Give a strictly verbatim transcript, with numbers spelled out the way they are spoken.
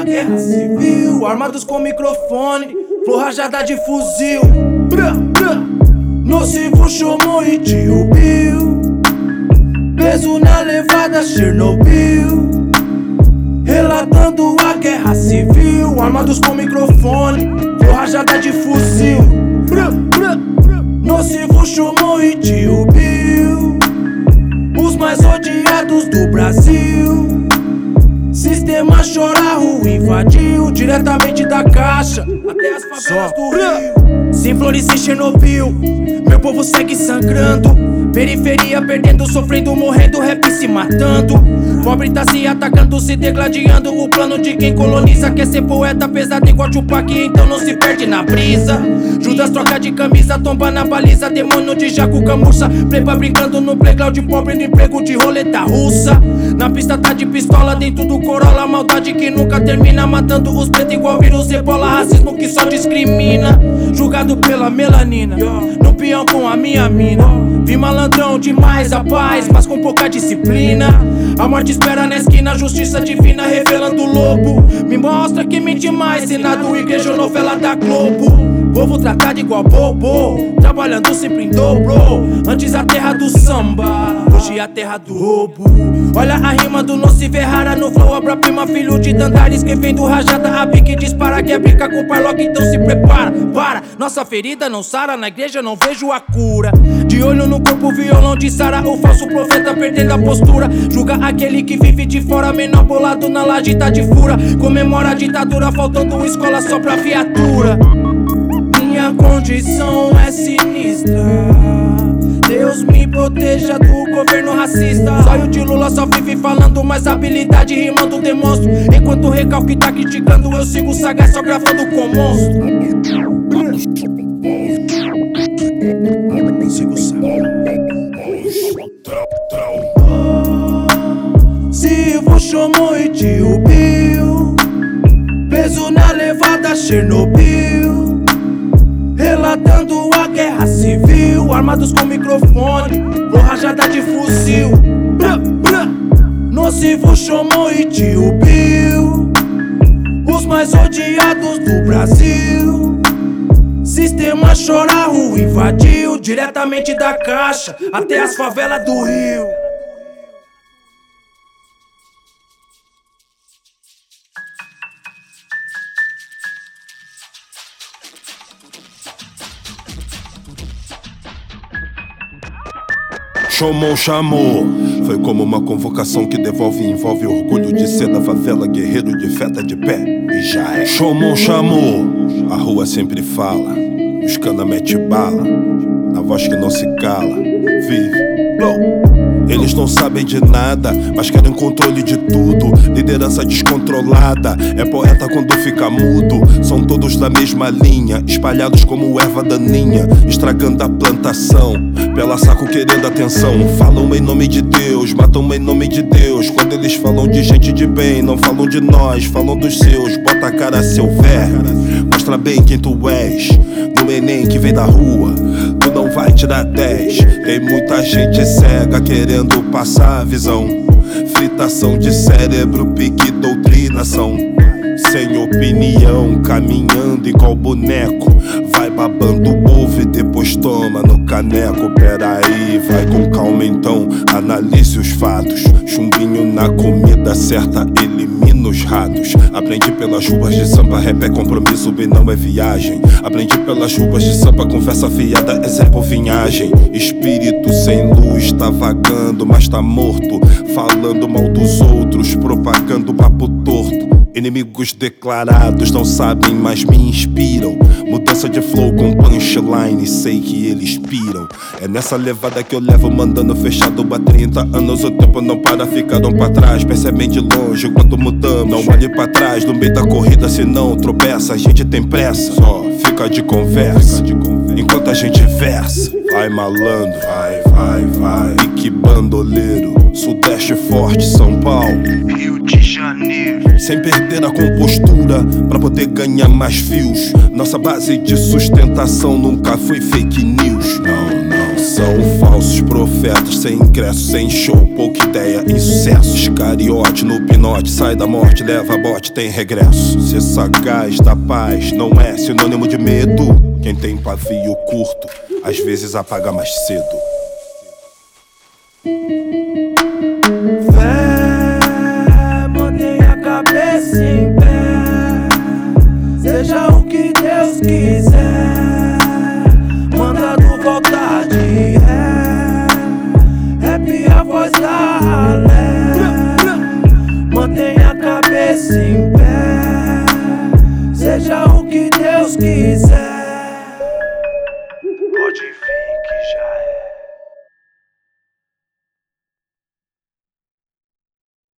guerra civil, armados com microfone, flor rajada de fuzil. Brá, brá. Nocivo chamou e tio Bill, preso na levada Chernobyl, relatando a guerra civil, armados com microfone, flor rajada de fuzil. Brá, brá. Nocivo chamou e tio Bill, os mais odiados do Brasil. Sistema chora, rua invadiu, diretamente da caixa até as favelas do Rio. Sem flores, sem Chernobyl, meu povo segue sangrando. Periferia perdendo, sofrendo, morrendo, rap se matando. Pobre tá se atacando, se degladiando. O plano de quem coloniza quer ser poeta pesado igual Tupac, então não se perde na brisa. Judas troca de camisa, tomba na baliza. Demônio de Jaco Camurça, prepa brincando no playground, pobre no emprego de roleta russa. Na pista tá de pistola, dentro do Corolla, maldade que nunca termina, matando os pretos igual vírus ebola, racismo que só discrimina. Julgado pela melanina, no peão com a minha mina. Vi malandrão demais, a paz, mas com pouca disciplina. A morte espera na esquina, justiça divina revelando o lobo. Me mostra que mente mais, Senado, igreja ou novela da Globo. Povo tratado igual bobo, trabalhando sempre em dobro. Antes a terra do samba, hoje a terra do roubo. Olha a rima do Nocivo é rara no flow, obra-prima, filho de Dandara, escrevendo rajada, a pique dispara, quer brincar com o Parlock, então se prepara, para. Nossa ferida não sara, na igreja não vejo a cura. De olho no corpo, violão de Sara, o falso profeta perdendo a postura. Julga aquele que vive de fora, menor bolado na laje tá de fura. Comemora a ditadura, faltando escola só pra viatura. Minha condição é sinistra, Deus me proteja do governo racista. Saio de Lula, só vive falando, mas habilidade rimando demonstro. Enquanto o recalque tá criticando, eu sigo sagaz só gravando com monstro. Sigo sagaz. Silvio chamou e tio Bill, preso na levada Chernobyl, relatando a guerra civil, armados com microfone, flor rajada de fuzil. Brá, brá. Nocivo chamou e tio Bill, os mais odiados do Brasil. Sistema chora, rua invadiu, diretamente da caixa até as favelas do Rio. Chomon chamou, foi como uma convocação que devolve e envolve orgulho de ser da favela, guerreiro de fé tá de pé, e já é. Chomon chamou, a rua sempre fala, os cana mete bala, na voz que não se cala, vive, blow. Eles não sabem de nada, mas querem controle de tudo. Liderança descontrolada, é poeta quando fica mudo. São todos da mesma linha, espalhados como erva daninha, estragando a plantação, pela saco querendo atenção. Falam em nome de Deus, matam em nome de Deus. Quando eles falam de gente de bem, não falam de nós, falam dos seus. Bota a cara, seu verme, mostra bem quem tu és. No Enem que vem da rua, tu não vai tirar dez. Tem muita gente cega querendo passar a visão. Fritação de cérebro, pique doutrinação. Sem opinião, caminhando igual boneco. Vai babando o ovo e depois toma no caneco. Peraí, vai com calma então, analise os fatos. Chumbinho na comida certa, elimina os ratos. Aprendi pelas ruas de samba, rap é compromisso e não é viagem. Aprendi pelas ruas de samba, conversa fiada é Zé Povinhagem. Espírito sem luz, tá vagando, mas tá morto. Falando mal dos outros, propagando papo torto. Inimigos declarados não sabem, mas me inspiram. Mudança de flow com punchline, sei que eles piram. É nessa levada que eu levo, mandando fechado há trinta anos. O tempo não para, ficaram pra trás. Percebem de longe quanto mudamos. Não olhe pra trás, no meio da corrida, senão tropeça. A gente tem pressa, só fica de conversa enquanto a gente versa. Vai malandro, vai, vai, vai. Pique bandoleiro, Sudeste forte, São Paulo, Rio de Janeiro. Sem perder a compostura, pra poder ganhar mais views. Nossa base de sustentação nunca foi fake news. Não, não São falsos profetas, sem ingresso, sem show, pouca ideia, insucesso. Iscariote no pinote, sai da morte, leva bote, tem regresso. Ser sagaz da paz não é sinônimo de medo. Quem tem pavio curto, às vezes apaga mais cedo. Fé, mantenha a cabeça em pé, seja o que Deus quiser. Mandado voltar de ré, rap a voz da ralé. Mantenha a cabeça em pé, seja o que Deus quiser. Pode vir que já é.